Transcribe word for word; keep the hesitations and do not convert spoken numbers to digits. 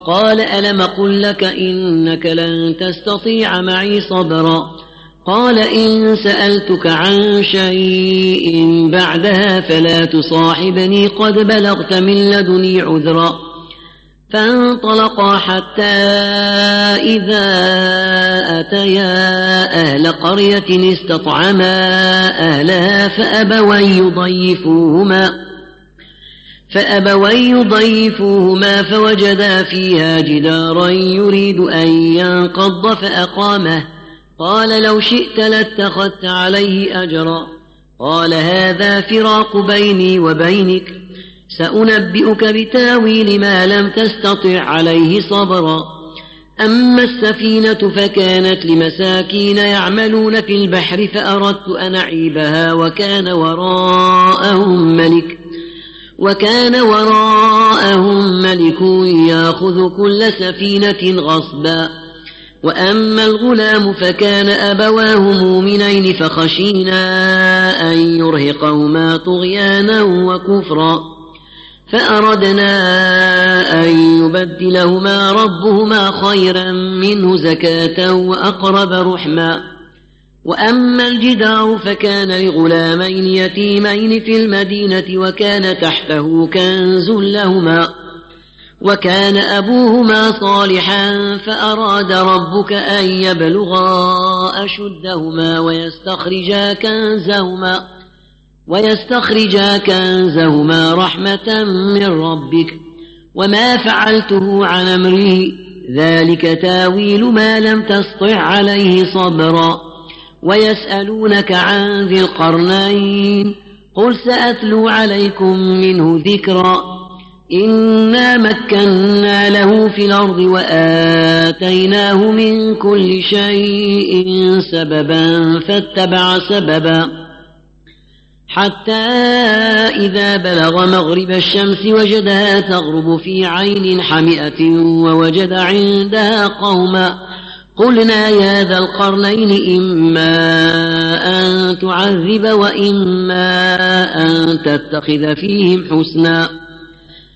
قال ألم قل لك إنك لن تستطيع معي صبرا قال إن سألتك عن شيء بعدها فلا تصاحبني قد بلغت من لدني عذرا فانطلقا حتى إذا أتيا أهل قرية استطعما أهلها فأبوا يضيفوهما فأبوا يضيفوهما فوجدا فيها جدارا يريد أن ينقض فأقامه قال لو شئت لاتخذت عليه أجرا قال هذا فراق بيني وبينك سأنبئك بتاويل ما لم تستطع عليه صبرا أما السفينة فكانت لمساكين يعملون في البحر فأردت أن أعيبها وكان وراءهم ملك وكان وراءهم ملك يأخذ كل سفينة غصبا وأما الغلام فكان أبواه مؤمنين فخشينا أن يرهقهما طغيانا وكفرا فأردنا أن يبدلهما ربهما خيرا منه زكاة وأقرب رحما وأما الجدار فكان لغلامين يتيمين في المدينة وكان تحته كنز لهما وكان أبوهما صالحا فأراد ربك أن يبلغا أشدهما ويستخرجا كنزهما ويستخرجا كنزهما رحمة من ربك وما فعلته عن أمري ذلك تاويل ما لم تسطع عليه صبرا ويسألونك عن ذي القرنين قل سأتلو عليكم منه ذكرا إنا مكنا له في الأرض وآتيناه من كل شيء سببا فاتبع سببا حتى إذا بلغ مغرب الشمس وجدها تغرب في عين حمئة ووجد عندها قوما قلنا يا ذا القرنين إما أن تعذب وإما أن تتخذ فيهم حسنا